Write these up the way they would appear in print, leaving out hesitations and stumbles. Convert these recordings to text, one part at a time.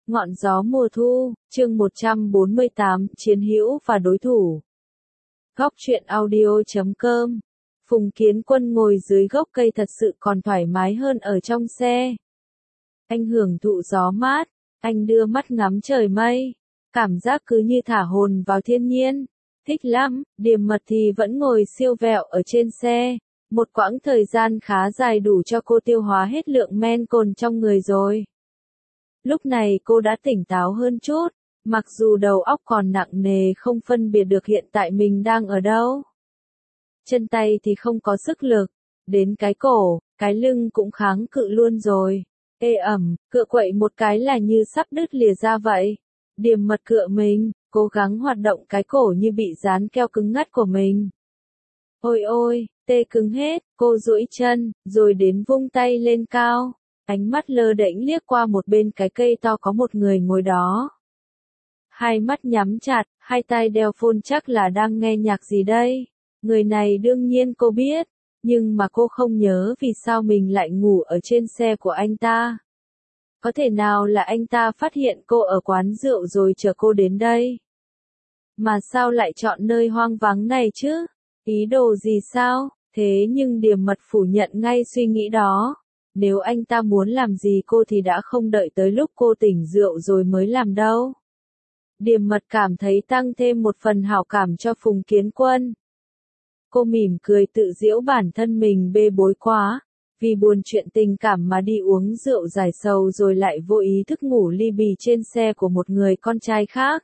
Ngọn gió mùa thu, chương 148, chiến hữu và đối thủ. Góc truyện audio.com. Phùng Kiến Quân ngồi dưới gốc cây thật sự còn thoải mái hơn ở trong xe. Anh hưởng thụ gió mát, anh đưa mắt ngắm trời mây, cảm giác cứ như thả hồn vào thiên nhiên. Thích lắm. Điềm Mật thì vẫn ngồi siêu vẹo ở trên xe. Một quãng thời gian khá dài đủ cho cô tiêu hóa hết lượng men cồn trong người rồi. Lúc này cô đã tỉnh táo hơn chút, mặc dù đầu óc còn nặng nề không phân biệt được hiện tại mình đang ở đâu. Chân tay thì không có sức lực, đến cái cổ, cái lưng cũng kháng cự luôn rồi. Ê ẩm, cựa quậy một cái là như sắp đứt lìa ra vậy. Điềm Mật cựa mình, cố gắng hoạt động cái cổ như bị dán keo cứng ngắt của mình. Ôi ôi, tê cứng hết, cô duỗi chân, rồi đến vung tay lên cao. Ánh mắt lơ đễnh liếc qua một bên cái cây to có một người ngồi đó. Hai mắt nhắm chặt, hai tai đeo phone chắc là đang nghe nhạc gì đây. Người này đương nhiên cô biết, nhưng mà cô không nhớ vì sao mình lại ngủ ở trên xe của anh ta. Có thể nào là anh ta phát hiện cô ở quán rượu rồi chở cô đến đây? Mà sao lại chọn nơi hoang vắng này chứ? Ý đồ gì sao? Thế nhưng Điềm Mật phủ nhận ngay suy nghĩ đó. Nếu anh ta muốn làm gì cô thì đã không đợi tới lúc cô tỉnh rượu rồi mới làm đâu. Điềm Mật cảm thấy tăng thêm một phần hảo cảm cho Phùng Kiến Quân. Cô mỉm cười tự giễu bản thân mình bê bối quá, vì buồn chuyện tình cảm mà đi uống rượu giải sầu rồi lại vô ý thức ngủ li bì trên xe của một người con trai khác.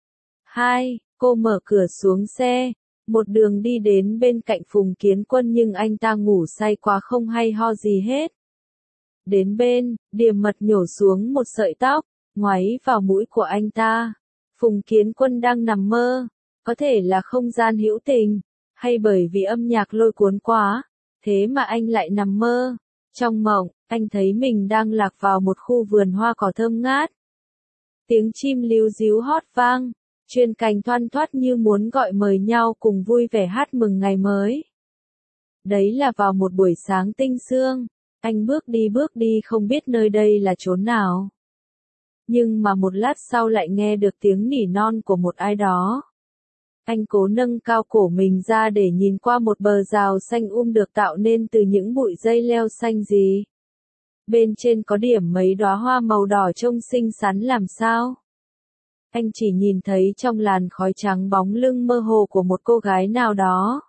Cô mở cửa xuống xe, một đường đi đến bên cạnh Phùng Kiến Quân nhưng anh ta ngủ say quá không hay ho gì hết. Đến bên, Điềm Mật nhổ xuống một sợi tóc, ngoáy vào mũi của anh ta. Phùng Kiến Quân đang nằm mơ, có thể là không gian hữu tình, hay bởi vì âm nhạc lôi cuốn quá, thế mà anh lại nằm mơ. Trong mộng, anh thấy mình đang lạc vào một khu vườn hoa cỏ thơm ngát. Tiếng chim líu ríu hót vang, chuyên cành thoăn thoắt như muốn gọi mời nhau cùng vui vẻ hát mừng ngày mới. Đấy là vào một buổi sáng tinh sương. Anh bước đi không biết nơi đây là chốn nào. Nhưng mà một lát sau lại nghe được tiếng nỉ non của một ai đó. Anh cố nâng cao cổ mình ra để nhìn qua một bờ rào xanh được tạo nên từ những bụi dây leo xanh gì. Bên trên có điểm mấy đóa hoa màu đỏ trông xinh xắn làm sao. Anh chỉ nhìn thấy trong làn khói trắng bóng lưng mơ hồ của một cô gái nào đó.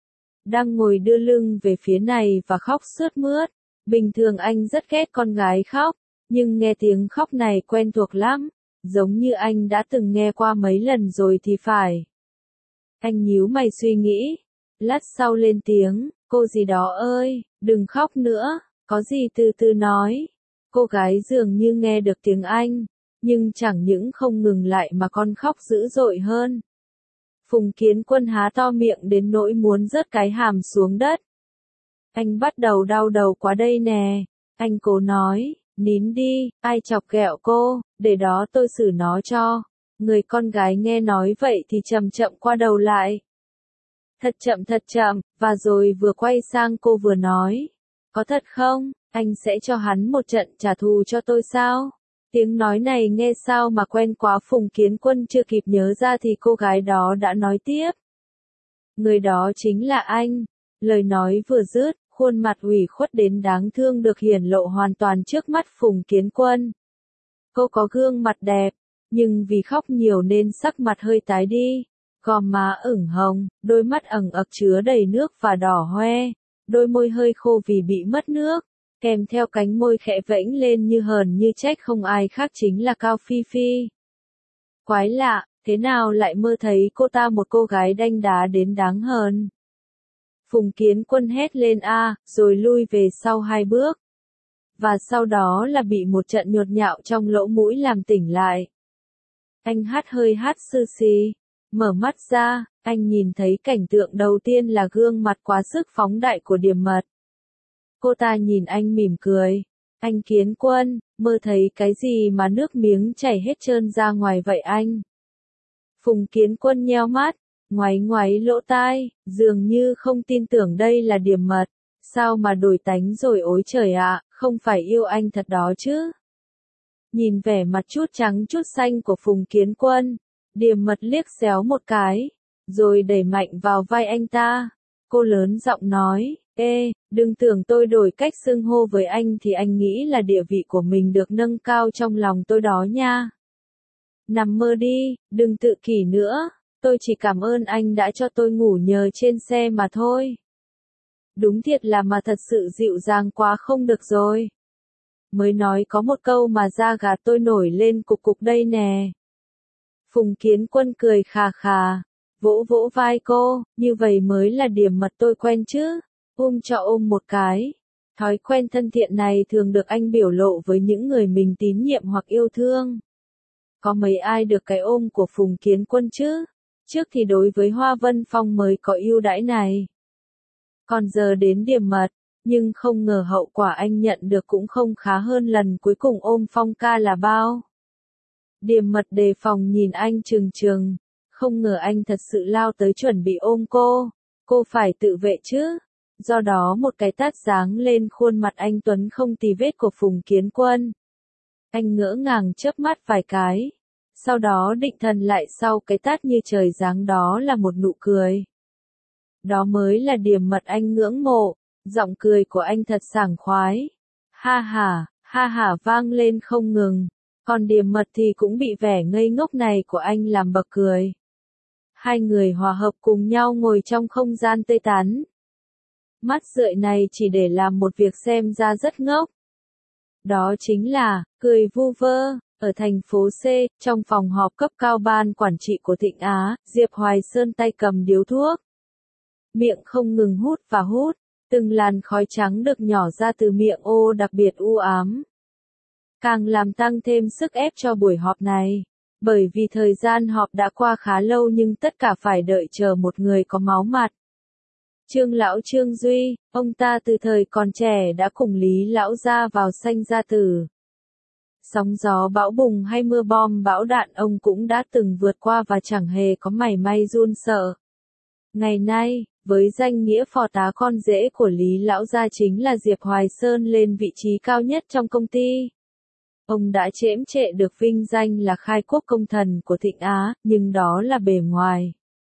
Đang ngồi đưa lưng về phía này và khóc sướt mướt. Bình thường anh rất ghét con gái khóc, nhưng nghe tiếng khóc này quen thuộc lắm, giống như anh đã từng nghe qua mấy lần rồi thì phải. Anh nhíu mày suy nghĩ, lát sau lên tiếng, cô gì đó ơi, đừng khóc nữa, có gì từ từ nói. Cô gái dường như nghe được tiếng Anh, nhưng chẳng những không ngừng lại mà còn khóc dữ dội hơn. Phùng Kiến Quân há to miệng đến nỗi muốn rớt cái hàm xuống đất. Anh bắt đầu đau đầu quá đây nè. Anh cố nói, nín đi, ai chọc ghẹo cô, để đó tôi xử nó cho. Người con gái nghe nói vậy thì chậm chậm qua đầu lại. Thật chậm, và rồi vừa quay sang cô vừa nói. Có thật không, anh sẽ cho hắn một trận trả thù cho tôi sao? Tiếng nói này nghe sao mà quen quá. Phùng Kiến Quân chưa kịp nhớ ra thì cô gái đó đã nói tiếp. Người đó chính là anh. Lời nói vừa dứt, khuôn mặt ủy khuất đến đáng thương được hiển lộ hoàn toàn trước mắt Phùng Kiến Quân. Cô có gương mặt đẹp, nhưng vì khóc nhiều nên sắc mặt hơi tái đi, gò má ửng hồng, đôi mắt ẩn ực chứa đầy nước và đỏ hoe, đôi môi hơi khô vì bị mất nước, kèm theo cánh môi khẽ vẫy lên như hờn như trách không ai khác chính là Cao Phi Phi. Quái lạ, thế nào lại mơ thấy cô ta một cô gái đanh đá đến đáng hờn. Phùng Kiến Quân hét lên rồi lui về sau 2 bước. Và sau đó là bị một trận nhột nhạo trong lỗ mũi làm tỉnh lại. Anh hơi hát sư xì. Mở mắt ra, anh nhìn thấy cảnh tượng đầu tiên là gương mặt quá sức phóng đại của Điềm Mật. Cô ta nhìn anh mỉm cười. Anh Kiến Quân, mơ thấy cái gì mà nước miếng chảy hết trơn ra ngoài vậy anh? Phùng Kiến Quân nheo mắt, ngoáy lỗ tai, dường như không tin tưởng đây là Điềm Mật. Sao mà đổi tánh rồi ối trời ạ, không phải yêu anh thật đó chứ? Nhìn vẻ mặt chút trắng chút xanh của Phùng Kiến Quân, Điềm Mật liếc xéo một cái, rồi đẩy mạnh vào vai anh ta. Cô lớn giọng nói, ê, đừng tưởng tôi đổi cách xưng hô với anh thì anh nghĩ là địa vị của mình được nâng cao trong lòng tôi đó nha. Nằm mơ đi, đừng tự kỷ nữa, tôi chỉ cảm ơn anh đã cho tôi ngủ nhờ trên xe mà thôi. Đúng thiệt là mà thật sự dịu dàng quá không được rồi. Mới nói có một câu mà da gà tôi nổi lên cục cục đây nè. Phùng Kiến Quân cười khà khà, vỗ vỗ vai cô, như vậy mới là Điềm Mật tôi quen chứ. Ôm cho ôm một cái. Thói quen thân thiện này thường được anh biểu lộ với những người mình tín nhiệm hoặc yêu thương. Có mấy ai được cái ôm của Phùng Kiến Quân chứ? Trước thì đối với Hoa Vân Phong mới có ưu đãi này. Còn giờ đến Điềm Mật, nhưng không ngờ hậu quả anh nhận được cũng không khá hơn lần cuối cùng ôm Phong ca là bao. Điềm Mật đề phòng nhìn anh trừng trừng, không ngờ anh thật sự lao tới chuẩn bị ôm cô phải tự vệ chứ. Do đó một cái tát giáng lên khuôn mặt anh tuấn không tì vết của Phùng Kiến Quân. Anh ngỡ ngàng chớp mắt vài cái, sau đó định thần lại sau cái tát như trời giáng đó là một nụ cười. Đó mới là Điềm Mật anh ngưỡng mộ, giọng cười của anh thật sảng khoái. Ha ha vang lên không ngừng, còn Điềm Mật thì cũng bị vẻ ngây ngốc này của anh làm bật cười. Hai người hòa hợp cùng nhau ngồi trong không gian tươi tắn. Mắt rượi này chỉ để làm một việc xem ra rất ngốc. Đó chính là, cười vu vơ, ở thành phố C, trong phòng họp cấp cao ban quản trị của Thịnh Á, Diệp Hoài Sơn tay cầm điếu thuốc. Miệng không ngừng hút và hút, từng làn khói trắng được nhỏ ra từ miệng ô đặc biệt u ám. Càng làm tăng thêm sức ép cho buổi họp này, bởi vì thời gian họp đã qua khá lâu nhưng tất cả phải đợi chờ một người có máu mặt. Trương lão Trương Duy, ông ta từ thời còn trẻ đã cùng Lý lão gia vào Sanh Gia Tử. Sóng gió bão bùng hay mưa bom bão đạn ông cũng đã từng vượt qua và chẳng hề có mảy may run sợ. Ngày nay, với danh nghĩa phò tá con rể của Lý lão gia chính là Diệp Hoài Sơn lên vị trí cao nhất trong công ty. Ông đã chễm trệ được vinh danh là khai quốc công thần của Thịnh Á, nhưng đó là bề ngoài.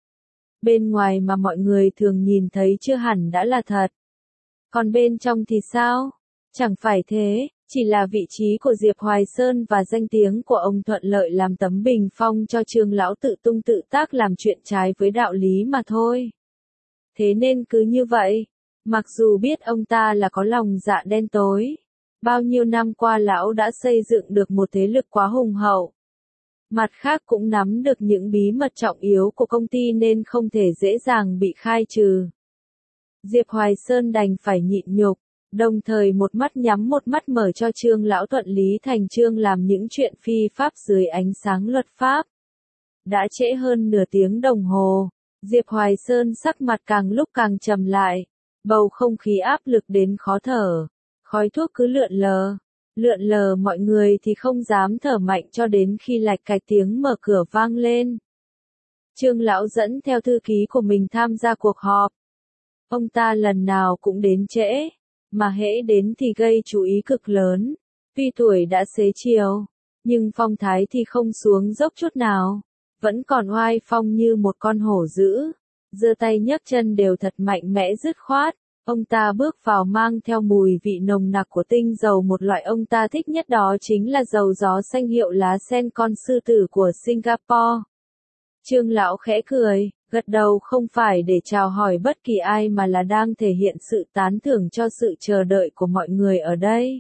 Bên ngoài mà mọi người thường nhìn thấy chưa hẳn đã là thật. Còn bên trong thì sao? Chẳng phải thế, chỉ là vị trí của Diệp Hoài Sơn và danh tiếng của ông thuận lợi làm tấm bình phong cho Trương lão tự tung tự tác làm chuyện trái với đạo lý mà thôi. Thế nên cứ như vậy, mặc dù biết ông ta là có lòng dạ đen tối, bao nhiêu năm qua lão đã xây dựng được một thế lực quá hùng hậu. Mặt khác cũng nắm được những bí mật trọng yếu của công ty nên không thể dễ dàng bị khai trừ. Diệp Hoài Sơn đành phải nhịn nhục, đồng thời một mắt nhắm một mắt mở cho Trương lão thuận lý thành chương làm những chuyện phi pháp dưới ánh sáng luật pháp. Đã trễ hơn nửa tiếng đồng hồ, Diệp Hoài Sơn sắc mặt càng lúc càng trầm lại, bầu không khí áp lực đến khó thở, khói thuốc cứ lượn lờ mọi người thì không dám thở mạnh cho đến khi lạch cạch tiếng mở cửa vang lên. Trương lão dẫn theo thư ký của mình tham gia cuộc họp. Ông ta lần nào cũng đến trễ, mà hễ đến thì gây chú ý cực lớn. Tuy tuổi đã xế chiều, nhưng phong thái thì không xuống dốc chút nào, vẫn còn oai phong như một con hổ dữ, giơ tay nhấc chân đều thật mạnh mẽ dứt khoát. Ông ta bước vào mang theo mùi vị nồng nặc của tinh dầu, một loại ông ta thích nhất đó chính là dầu gió xanh hiệu lá sen con sư tử của Singapore. Trương lão khẽ cười, gật đầu không phải để chào hỏi bất kỳ ai mà là đang thể hiện sự tán thưởng cho sự chờ đợi của mọi người ở đây.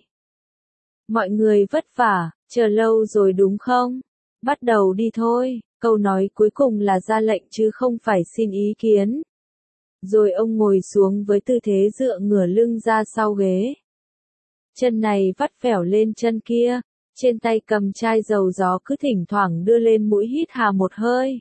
Mọi người vất vả, chờ lâu rồi đúng không? Bắt đầu đi thôi, câu nói cuối cùng là ra lệnh chứ không phải xin ý kiến. Rồi ông ngồi xuống với tư thế dựa ngửa lưng ra sau ghế. Chân này vắt vẻo lên chân kia, trên tay cầm chai dầu gió cứ thỉnh thoảng đưa lên mũi hít hà một hơi.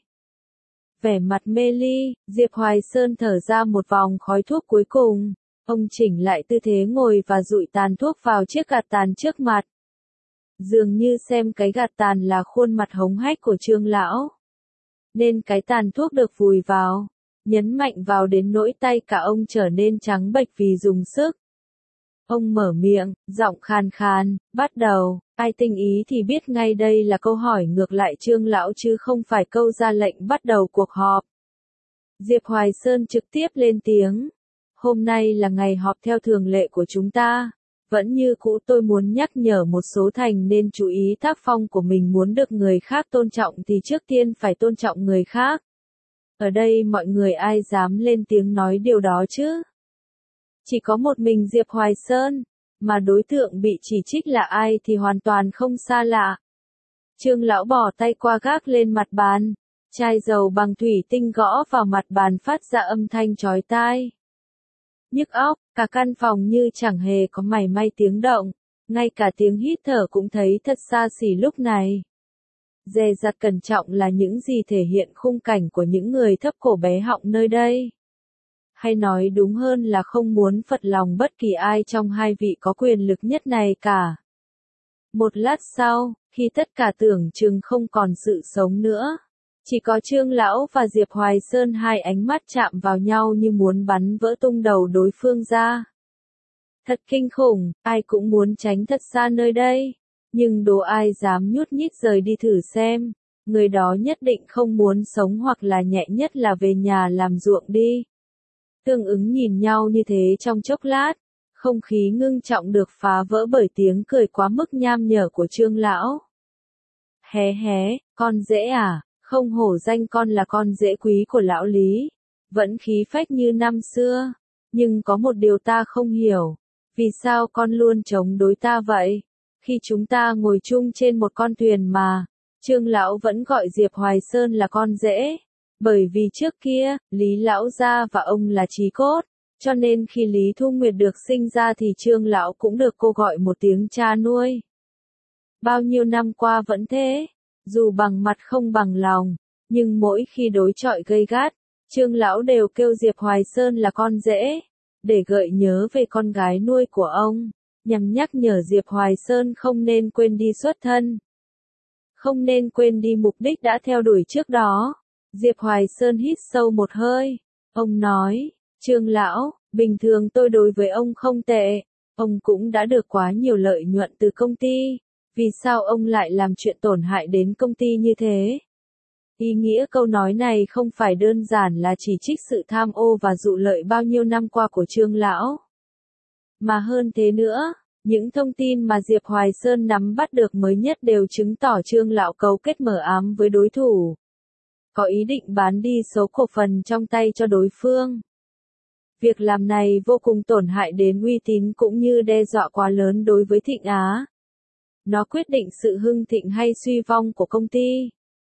Vẻ mặt mê ly, Diệp Hoài Sơn thở ra một vòng khói thuốc cuối cùng. Ông chỉnh lại tư thế ngồi và dụi tàn thuốc vào chiếc gạt tàn trước mặt. Dường như xem cái gạt tàn là khuôn mặt hống hách của Trương lão. Nên cái tàn thuốc được vùi vào, nhấn mạnh vào đến nỗi tay cả ông trở nên trắng bệch vì dùng sức. Ông mở miệng, giọng khàn khàn, bắt đầu, ai tinh ý thì biết ngay đây là câu hỏi ngược lại Trương lão chứ không phải câu ra lệnh bắt đầu cuộc họp. Diệp Hoài Sơn trực tiếp lên tiếng. Hôm nay là ngày họp theo thường lệ của chúng ta. Vẫn như cũ tôi muốn nhắc nhở một số thành nên chú ý tác phong của mình, muốn được người khác tôn trọng thì trước tiên phải tôn trọng người khác. Ở đây mọi người ai dám lên tiếng nói điều đó chứ? Chỉ có một mình Diệp Hoài Sơn, mà đối tượng bị chỉ trích là ai thì hoàn toàn không xa lạ. Trương lão bỏ tay qua gác lên mặt bàn, chai dầu bằng thủy tinh gõ vào mặt bàn phát ra âm thanh chói tai. Nhức óc, cả căn phòng như chẳng hề có mảy may tiếng động, ngay cả tiếng hít thở cũng thấy thật xa xỉ lúc này. Dè dặt cẩn trọng là những gì thể hiện khung cảnh của những người thấp cổ bé họng nơi đây. Hay nói đúng hơn là không muốn phật lòng bất kỳ ai trong hai vị có quyền lực nhất này cả. Một lát sau, khi tất cả tưởng chừng không còn sự sống nữa, chỉ có Trương lão và Diệp Hoài Sơn hai ánh mắt chạm vào nhau như muốn bắn vỡ tung đầu đối phương ra. Thật kinh khủng, ai cũng muốn tránh thật xa nơi đây, nhưng đố ai dám nhút nhít rời đi thử xem, người đó nhất định không muốn sống hoặc là nhẹ nhất là về nhà làm ruộng đi. Tương ứng nhìn nhau như thế trong chốc lát, không khí ngưng trọng được phá vỡ bởi tiếng cười quá mức nham nhở của Trương lão. Hé hé, con dễ à, không hổ danh con là con dễ quý của lão Lý, vẫn khí phách như năm xưa, nhưng có một điều ta không hiểu, vì sao con luôn chống đối ta vậy? Khi chúng ta ngồi chung trên một con thuyền mà, Trương lão vẫn gọi Diệp Hoài Sơn là con rể, bởi vì trước kia, Lý lão gia và ông là chí cốt, cho nên khi Lý Thu Nguyệt được sinh ra thì Trương lão cũng được cô gọi một tiếng cha nuôi. Bao nhiêu năm qua vẫn thế, dù bằng mặt không bằng lòng, nhưng mỗi khi đối chọi gay gắt, Trương lão đều kêu Diệp Hoài Sơn là con rể, để gợi nhớ về con gái nuôi của ông, nhằm nhắc nhở Diệp Hoài Sơn không nên quên đi xuất thân, không nên quên đi mục đích đã theo đuổi trước đó. Diệp Hoài Sơn hít sâu một hơi, ông nói, Trương lão, bình thường tôi đối với ông không tệ, ông cũng đã được quá nhiều lợi nhuận từ công ty, vì sao ông lại làm chuyện tổn hại đến công ty như thế? Ý nghĩa câu nói này không phải đơn giản là chỉ trích sự tham ô và dụ lợi bao nhiêu năm qua của Trương lão, mà hơn thế nữa, những thông tin mà Diệp Hoài Sơn nắm bắt được mới nhất đều chứng tỏ Trương lão cấu kết mờ ám với đối thủ, có ý định bán đi số cổ phần trong tay cho đối phương. Việc làm này vô cùng tổn hại đến uy tín cũng như đe dọa quá lớn đối với Thịnh Á. Nó quyết định sự hưng thịnh hay suy vong của công ty.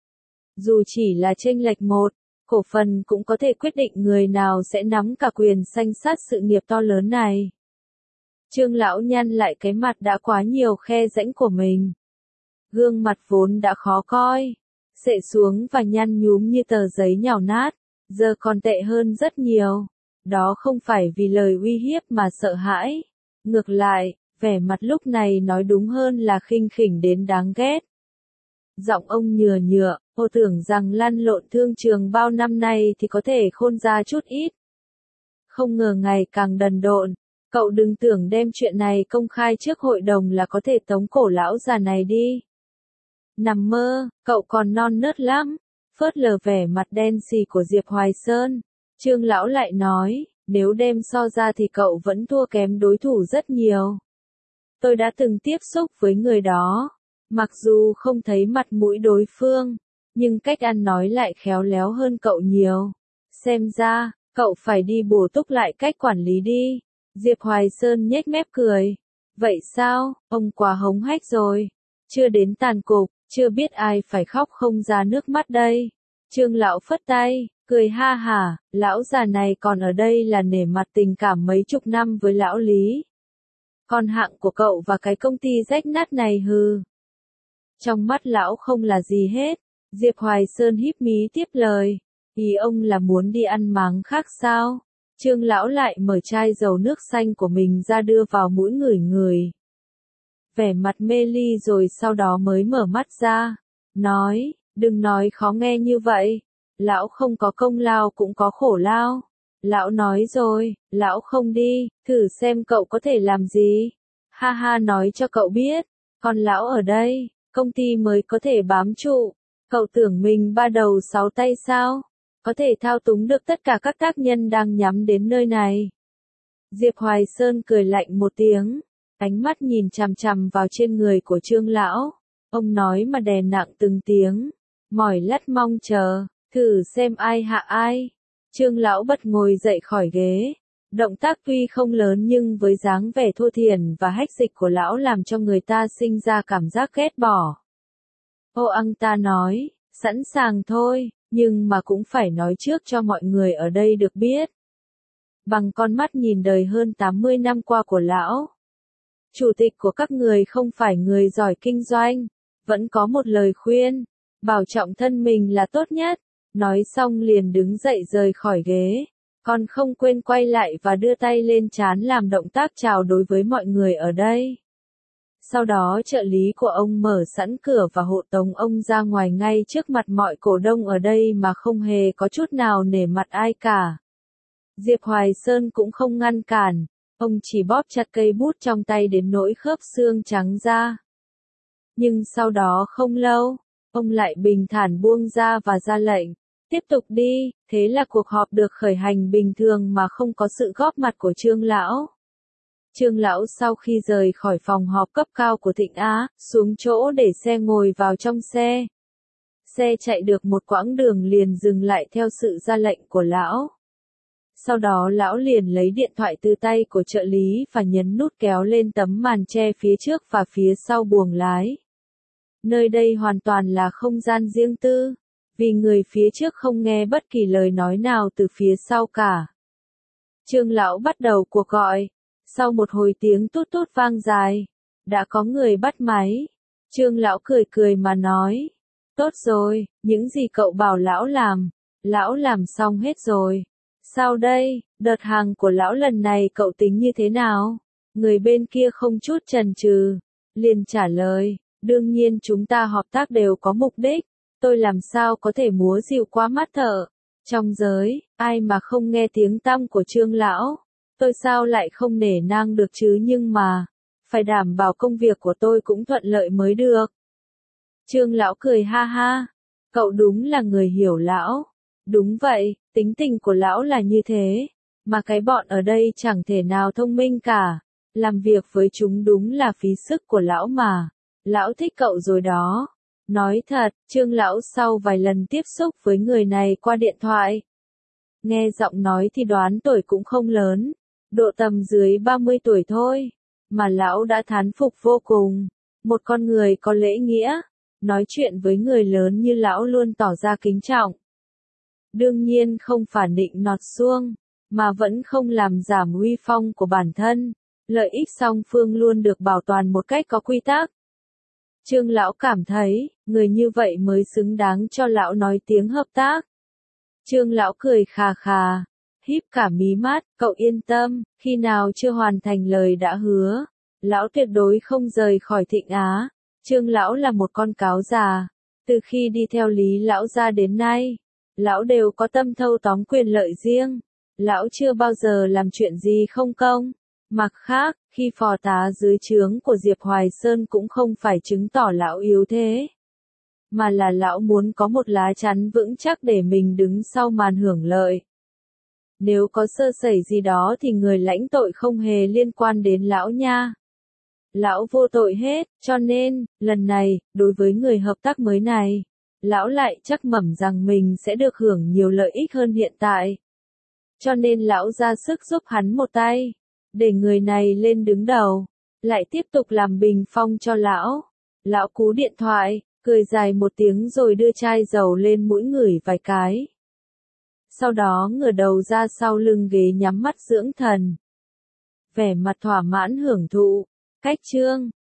Dù chỉ là chênh lệch một cổ phần cũng có thể quyết định người nào sẽ nắm cả quyền sanh sát sự nghiệp to lớn này. Trương lão nhăn lại cái mặt đã quá nhiều khe rãnh của mình. Gương mặt vốn đã khó coi, xệ xuống và nhăn nhúm như tờ giấy nhào nát, giờ còn tệ hơn rất nhiều. Đó không phải vì lời uy hiếp mà sợ hãi. Ngược lại, vẻ mặt lúc này nói đúng hơn là khinh khỉnh đến đáng ghét. Giọng ông nhừa nhựa, cô tưởng rằng lăn lộn thương trường bao năm nay thì có thể khôn ra chút ít. Không ngờ ngày càng đần độn, cậu đừng tưởng đem chuyện này công khai trước hội đồng là có thể tống cổ lão già này đi. Nằm mơ, cậu còn non nớt lắm. Phớt lờ vẻ mặt đen xì của Diệp Hoài Sơn, Trương lão lại nói, nếu đem so ra thì cậu vẫn thua kém đối thủ rất nhiều. Tôi đã từng tiếp xúc với người đó, mặc dù không thấy mặt mũi đối phương, nhưng cách ăn nói lại khéo léo hơn cậu nhiều. Xem ra, cậu phải đi bổ túc lại cách quản lý đi. Diệp Hoài Sơn nhếch mép cười. Vậy sao, ông quá hống hách rồi. Chưa đến tàn cục, chưa biết ai phải khóc không ra nước mắt đây. Trương lão phất tay, cười ha hả, lão già này còn ở đây là nể mặt tình cảm mấy chục năm với lão Lý. Còn hạng của cậu và cái công ty rách nát này hừ. Trong mắt lão không là gì hết. Diệp Hoài Sơn híp mí tiếp lời. Ý ông là muốn đi ăn máng khác sao? Trương lão lại mở chai dầu nước xanh của mình ra đưa vào mũi ngửi ngửi. Vẻ mặt mê ly rồi sau đó mới mở mắt ra. Nói, đừng nói khó nghe như vậy. Lão không có công lao cũng có khổ lao. Lão nói rồi, lão không đi, thử xem cậu có thể làm gì. Ha ha, nói cho cậu biết, còn lão ở đây, công ty mới có thể bám trụ. Cậu tưởng mình ba đầu sáu tay sao? Có thể thao túng được tất cả các tác nhân đang nhắm đến nơi này. Diệp Hoài Sơn cười lạnh một tiếng, ánh mắt nhìn chằm chằm vào trên người của Trương lão. Ông nói mà đè nặng từng tiếng, mỏi lắt mong chờ, thử xem ai hạ ai. Trương lão bật ngồi dậy khỏi ghế. Động tác tuy không lớn nhưng với dáng vẻ thô thiển và hách dịch của lão làm cho người ta sinh ra cảm giác ghét bỏ. Ô Ăng ta nói, sẵn sàng thôi, nhưng mà cũng phải nói trước cho mọi người ở đây được biết. Bằng con mắt nhìn đời hơn 80 năm qua của lão, chủ tịch của các người không phải người giỏi kinh doanh, vẫn có một lời khuyên, bảo trọng thân mình là tốt nhất. Nói xong liền đứng dậy rời khỏi ghế, còn không quên quay lại và đưa tay lên trán làm động tác chào đối với mọi người ở đây. Sau đó trợ lý của ông mở sẵn cửa và hộ tống ông ra ngoài ngay trước mặt mọi cổ đông ở đây mà không hề có chút nào nể mặt ai cả. Diệp Hoài Sơn cũng không ngăn cản, ông chỉ bóp chặt cây bút trong tay đến nỗi khớp xương trắng ra. Nhưng sau đó không lâu, ông lại bình thản buông ra và ra lệnh, tiếp tục đi, thế là cuộc họp được khởi hành bình thường mà không có sự góp mặt của Trương lão. Trương lão sau khi rời khỏi phòng họp cấp cao của Thịnh Á, xuống chỗ để xe ngồi vào trong xe. Xe chạy được một quãng đường liền dừng lại theo sự ra lệnh của lão. Sau đó lão liền lấy điện thoại từ tay của trợ lý và nhấn nút kéo lên tấm màn che phía trước và phía sau buồng lái. Nơi đây hoàn toàn là không gian riêng tư, vì người phía trước không nghe bất kỳ lời nói nào từ phía sau cả. Trương lão bắt đầu cuộc gọi. Sau một hồi tiếng tút tút vang dài, đã có người bắt máy. Trương lão cười cười mà nói, tốt rồi, những gì cậu bảo lão làm xong hết rồi. Sao đây, đợt hàng của lão lần này cậu tính như thế nào? Người bên kia không chút chần chừ, liền trả lời, đương nhiên chúng ta hợp tác đều có mục đích, tôi làm sao có thể múa dịu qua mắt thợ. Trong giới, ai mà không nghe tiếng tăm của Trương lão? Tôi sao lại không nể nang được chứ, nhưng mà, phải đảm bảo công việc của tôi cũng thuận lợi mới được. Trương lão cười ha ha, cậu đúng là người hiểu lão. Đúng vậy, tính tình của lão là như thế, mà cái bọn ở đây chẳng thể nào thông minh cả. Làm việc với chúng đúng là phí sức của lão mà. Lão thích cậu rồi đó. Nói thật, Trương lão sau vài lần tiếp xúc với người này qua điện thoại, nghe giọng nói thì đoán tuổi cũng không lớn, độ tầm dưới 30 tuổi thôi, mà lão đã thán phục vô cùng. Một con người có lễ nghĩa, nói chuyện với người lớn như lão luôn tỏ ra kính trọng. Đương nhiên không phản định nọt xuông, mà vẫn không làm giảm uy phong của bản thân. Lợi ích song phương luôn được bảo toàn một cách có quy tắc. Trương lão cảm thấy, người như vậy mới xứng đáng cho lão nói tiếng hợp tác. Trương lão cười khà khà, híp cả mí mắt, cậu yên tâm, khi nào chưa hoàn thành lời đã hứa, lão tuyệt đối không rời khỏi Thịnh Á. Trương lão là một con cáo già, từ khi đi theo Lý lão ra đến nay, lão đều có tâm thâu tóm quyền lợi riêng, lão chưa bao giờ làm chuyện gì không công. Mặt khác, khi phò tá dưới trướng của Diệp Hoài Sơn cũng không phải chứng tỏ lão yếu thế, mà là lão muốn có một lá chắn vững chắc để mình đứng sau màn hưởng lợi. Nếu có sơ sẩy gì đó thì người lãnh tội không hề liên quan đến lão nha. Lão vô tội hết, cho nên, lần này, đối với người hợp tác mới này, lão lại chắc mẩm rằng mình sẽ được hưởng nhiều lợi ích hơn hiện tại. Cho nên lão ra sức giúp hắn một tay, để người này lên đứng đầu, lại tiếp tục làm bình phong cho lão. Lão cú điện thoại, cười dài một tiếng rồi đưa chai dầu lên mũi ngửi vài cái. Sau đó ngửa đầu ra sau lưng ghế nhắm mắt dưỡng thần. Vẻ mặt thỏa mãn hưởng thụ. Cách chương